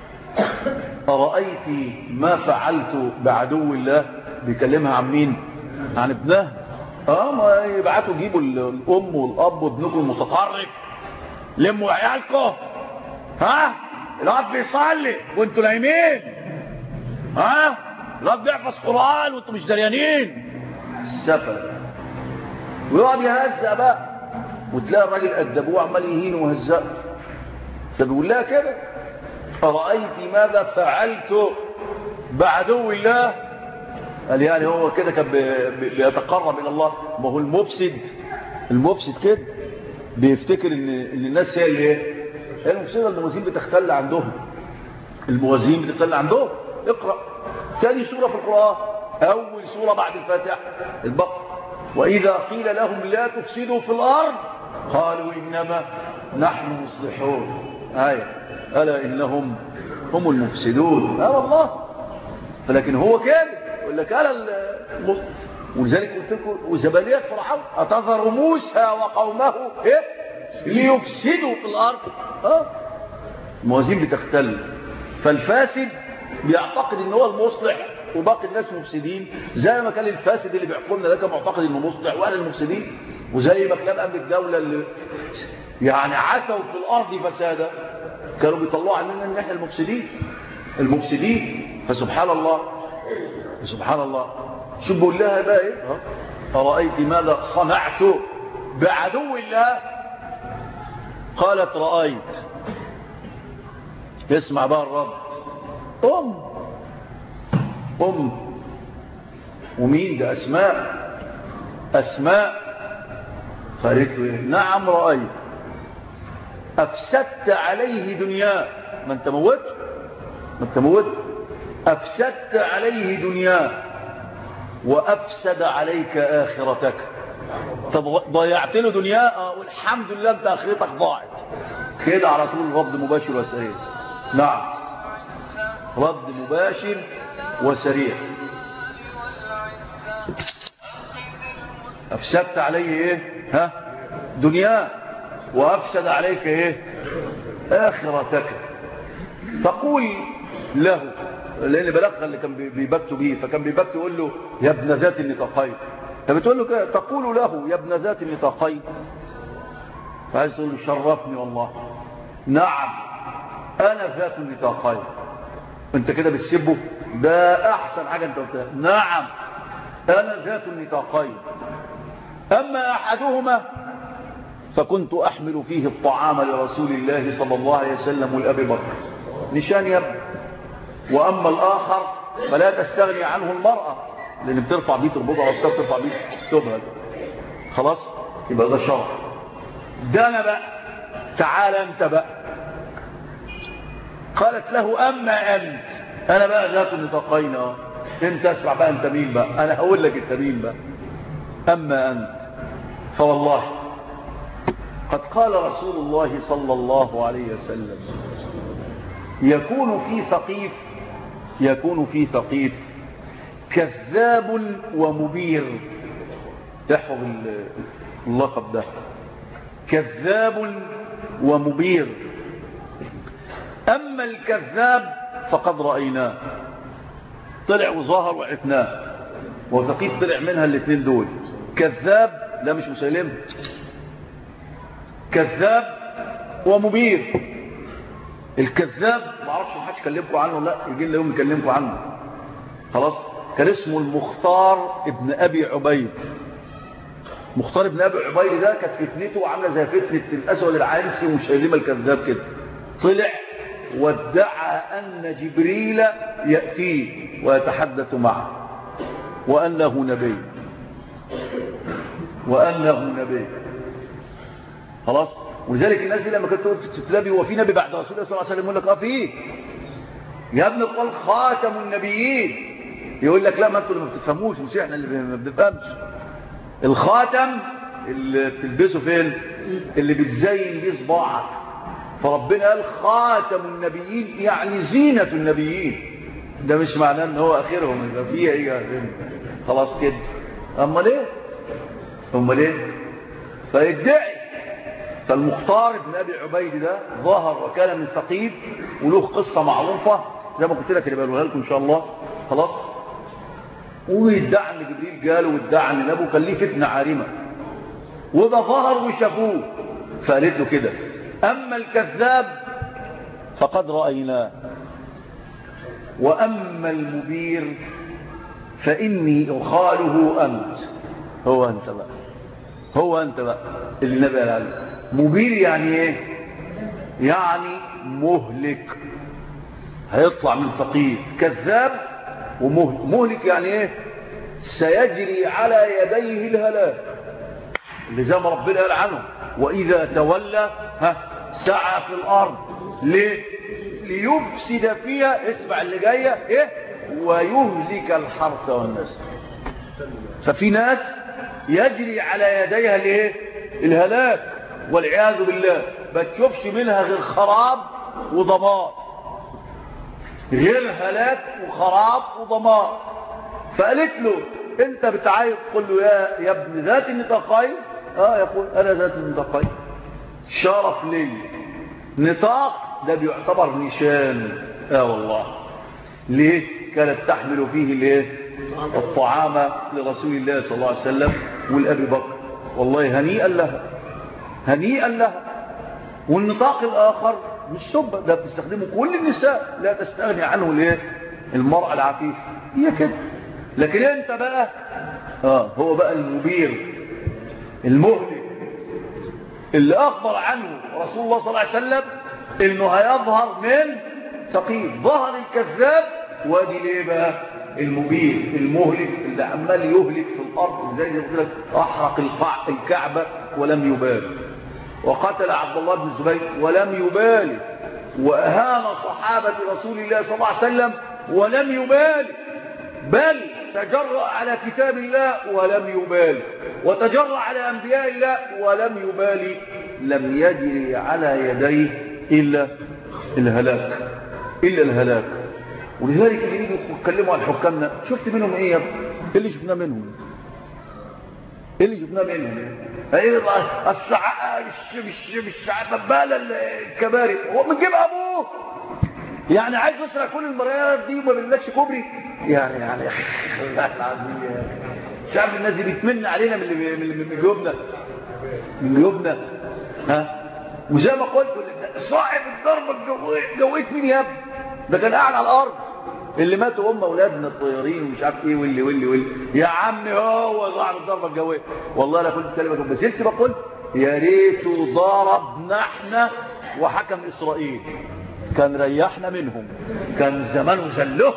أرأيت ما فعلت بعدو الله؟ بيكلمها عن مين؟ عن ابنها. اه ما يبعتوا يجيبوا الأم والأب وابنكم المتطرف، لموا عيالكم، ها الأب بيصلي وانتوا نايمين، ها الأب بيحفظ قرآن وانتوا مش دريانين. السفل. ويقعد يهزأ بقى، وتلاقي الراجل أدبوه عمال يهين وهزأ. فبيقول لها كده أرأيت ماذا فعلت بعدو الله؟ قال يعني هو كده كان بيتقرب الى الله. ما هو المفسد المفسد كده بيفتكر ان ان الناس هي اللي ايه المفسده. الموازين بتختل عندهم، الموازين بتختل عندهم. اقرا ثاني سوره في القران، اول سوره بعد الفاتحه البقره. واذا قيل لهم لا تفسدوا في الارض قالوا انما نحن مصلحون. ايه الا انهم هم المفسدون. اه والله. فلكن هو كده يقول لك انا المفسد. ولذلك قلت لكم وزبانيه فرعون اتذر موسى وقومه ايه ليفسدوا في الارض. اه الموازين بتختل. فالفاسد بيعتقد ان هو المصلح وباقي الناس مفسدين، زي ما كان الفاسد اللي بيحكمنا ده كان معتقد انه مصلح وانا المفسدين. وزي ما كان امن الدوله اللي يعني عتوا في الارض فسادا كانوا بيطلعوا عننا ان احنا المفسدين المفسدين. فسبحان الله سبحان الله. شو بقول لها بقى ايه؟ أرأيت ماذا صنعت بعدو الله؟ قالت رأيت. اسمع بقى الرب. أم أم ومين ده؟ أسماء أسماء. قالت له نعم رأيت. أفسدت عليه دنياه. ما انت موت ما انت موت أفسدت عليه دنياه وأفسد عليك آخرتك. طب ضيعت له دنياه والحمد لله انت آخرتك ضاعت. كده على طول رد مباشر وسريع. نعم رد مباشر وسريع. أفسدت عليه ايه ها دنياه وأفسد عليك ايه آخرتك. تقول له لأن بلغها اللي كان بيبكتوا بيه، فكان بيبكتوا يقول له يا ابن ذات النطاقين. فبتقول له كده تقول له يا ابن ذات النطاقين. فعايز تقول له شرفني والله. نعم أنا ذات النطاقين. انت كده بتسبه؟ ده أحسن حاجة انت قلتها. نعم أنا ذات النطاقين. أما أحدهما فكنت أحمل فيه الطعام لرسول الله صلى الله عليه وسلم والأبي بكر نشان يبقى. وأما الآخر فلا تستغني عنه المرأة لأن بترفع بيه تربطها أو بترفع بيه ثوبها. خلاص يبقى ده شرف. ده أنا بقى تعال أنت بقى. قالت له أما أنت أنا بقى ذات النطاقين. أنت اسمع بقى أنت مين بقى. أنا هقول لك أنت مين بقى. أما أنت فوالله قد قال رسول الله صلى الله عليه وسلم يكون في ثقيف يكون في ثقيف كذاب ومبير. تحفظ اللقب ده كذاب ومبير. أما الكذاب فقد رأيناه طلع وظاهر وعفناه. وثقيف طلع منها الاثنين دول. كذاب لا مش مسيلم كذاب ومبير. الكذاب ما اعرفش محدش كلمكم عنه لا يجي لنا يوم نكلمكم عنه. خلاص كان اسمه المختار ابن ابي عبيد. مختار ابن ابي عبيد ده كانت فتنته عامله زي فتنه الاسود العنسي ومسيلمه الكذاب كده. طلع وادعى ان جبريل ياتيه ويتحدث معه وانه نبي وانه نبي. خلاص. ولذلك الناس لما كانت تقول تتلبي هو في نبي بعد رسول الله صلى الله عليه وسلم يقول لك اه فيه يا ابن قال خاتم النبيين. يقول لك لا ما انتوا اللي ما بتفهموش مش احنا اللي ما بنفهمش. الخاتم اللي بتلبسه فين اللي بتزين بيه صباعك. فربنا قال خاتم النبيين يعني زينة النبيين. ده مش معناه ان هو اخرهم يبقى فيها ايه خلاص كده. اما ليه اما ليه فيدعي. فالمختار ابن ابي عبيد ده ظهر وكان من ثقيف وله قصه معروفه زي ما قلت لك اللي بقولها لكم ان شاء الله. خلاص. ويدعي ان جبريل قاله وادعى ان ابوه كان ليه فتنه عارمه وده ظهر وشافوه. فقالت له كده اما الكذاب فقد رايناه واما المبير فاني اخاله انت. هو انت بقى هو انت بقى اللي النبي قال عليه. مبير يعني ايه يعني مهلك. هيطلع من ثقيف كذاب ومهلك يعني ايه سيجري على يديه الهلاك، اللي زي ما ربنا قال عنه وإذا تولى ها سعى في الأرض ليه؟ ليفسد فيها، اسمع اللي جاية إيه؟ ويهلك الحرث والنسل. ففي ناس يجري على يديها الايه؟ الهلاك والعياذ بالله، ما تشوفش منها غير خراب ودمار، غير هلاك وخراب ودمار. فقالت له انت بتعايق، قل له يا يا ابن ذات النطاقين. اه يقول انا ذات النطاقين، شرف لي. نطاق ده بيعتبر نشان. اه والله ليه؟ كانت تحمل فيه الايه؟ الطعام لرسول الله صلى الله عليه وسلم والأبي بكر. والله هنيئا لها، هنيئا لها. والنطاق الآخر مش سبة، ده بتستخدمه كل النساء، لا تستغني عنه الايه؟ المرأة العفيفة هي كده. لكن انت بقى اه هو بقى المبير المهلك اللي أخبر عنه رسول الله صلى الله عليه وسلم انه هيظهر من ثقيل ظهر الكذاب. وادي ليه بقى؟ المبير المهلك اللي عمال يهلك في الأرض، زي ما قلت لك أحرق الكعبة ولم يبالي، وقتل عبد الله بن الزبير ولم يبالي، وأهان صحابة رسول الله صلى الله عليه وسلم ولم يبالي، بل تجرأ على كتاب الله ولم يبالي، وتجرأ على أنبياء الله ولم يبالي. لم يجري على يديه إلا الهلاك، إلا الهلاك. ولذلك اللي يجوا يتكلموا عن حكامنا، شفت منهم ايه يا ابني؟ ايه اللي شفناه منهم؟ ايه اللي شفناه منهم؟ ايه الشعب الشعب بباله الكباري، هو من جيب ابوه يعني عايز يسرق كل المرايات دي وما بيقولكش كوبري يعني يعني الله العظيم يا شعب. الناس دي بتمن علينا من من جيوبنا، من جيوبنا ها. وزي ما قلت صاحب الضربه جويت مين يا ابني؟ ده كان قاعد على الارض، اللي ماتوا هم اولادنا الطيارين ومش عارف ايه واللي واللي واللي يا عم هو صاحب الضربه الجويه. والله انا كنت كلمه بس انت بقول يا ريته ضربنا احنا وحكم اسرائيل، كان ريحنا منهم، كان زمانه زله.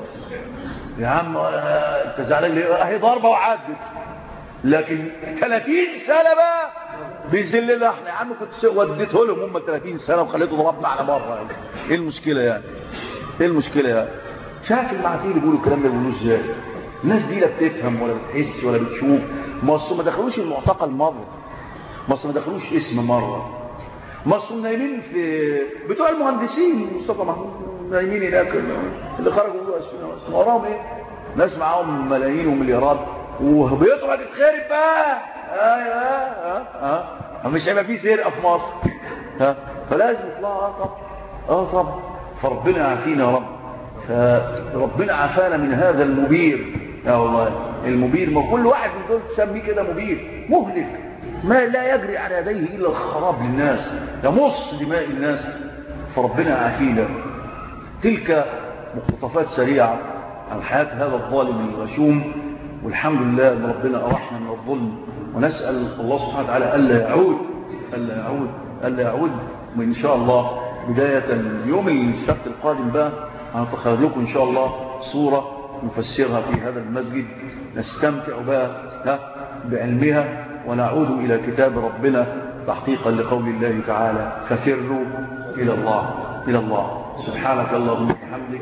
يا عم انت زعلان ليه؟ اهي ضربه وعدت. لكن ثلاثين سنه بقى بيذلنا احنا. يا عم كنت وديته لهم هم ثلاثين سنه وخليته ضربنا على مره يعني. ايه المشكله يعني؟ ايه المشكله يعني؟ شايف المعاتيه بيقولوا الكلام ده بيقولوه ازاي؟ الناس دي لا بتفهم ولا بتحس ولا بتشوف. ما اصل ما دخلوش المعتقل مره، ما اصل ما دخلوش اسم مره، ما اصل نايمين في بتوع المهندسين مصطفى محمود نايمين هناك اللي خرجوا يقولوا اسمنا وراهم ايه؟ ناس معاهم ملايين ومليارات وبيطلع تتخرب بقى. ايوه اه اه اه مش هيبقى في سرقه في مصر ها، فلازم يطلعوا اه طبعا اه طبعا. فربنا يعافينا يا رب. فربنا عافانا من هذا المبير. يا والله المبير، ما كل واحد من دول تسميه كده مبير مهلك، ما لا يجري على يديه الا الخراب للناس، يمص دماء الناس. فربنا يعافينا. تلك مقتطفات سريعه عن حياه هذا الظالم الغشوم، والحمد لله ان ربنا ارحنا من الظلم، ونسال الله سبحانه وتعالى الا يعود الا يعود الا يعود. وان شاء الله بدايه يوم السبت القادم بقى هنتخيل لكم ان شاء الله صوره نفسرها في هذا المسجد، نستمتع بها بعلمها، ونعود الى كتاب ربنا تحقيقا لقول الله تعالى ففروا الى الله الى الله. سبحانك اللهم وبحمدك.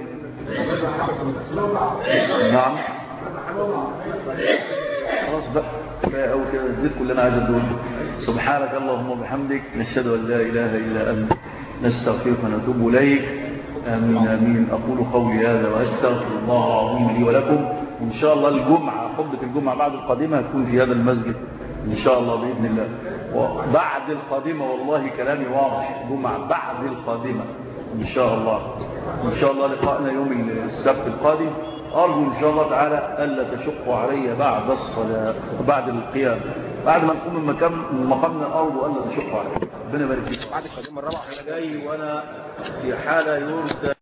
نعم خلاص بقى كفايه قوي كده، اديت كل اللي انا عايز اقوله. سبحانك اللهم وبحمدك، نشهد ان لا اله الا انت، نستغفرك ونتوب اليك. امين امين. اقول قولي هذا واستغفر الله العظيم لي ولكم. وان شاء الله الجمعه خطبه الجمعه بعد القادمه هتكون في هذا المسجد ان شاء الله باذن الله. وبعد القادمه والله كلامي واضح، الجمعه بعد القادمه ان شاء الله. ان شاء الله لقاءنا يوم السبت القادم. أرجو إن شاء الله تعالى ألا تشقوا علي بعد الصلاة بعد القيام، بعد ما نقوم من مكان من مقامنا، أرجو ألا تشقوا علي. ربنا يبارك فيكم. بعد القادمة الرابعة أنا جاي وأنا في حالة يرثى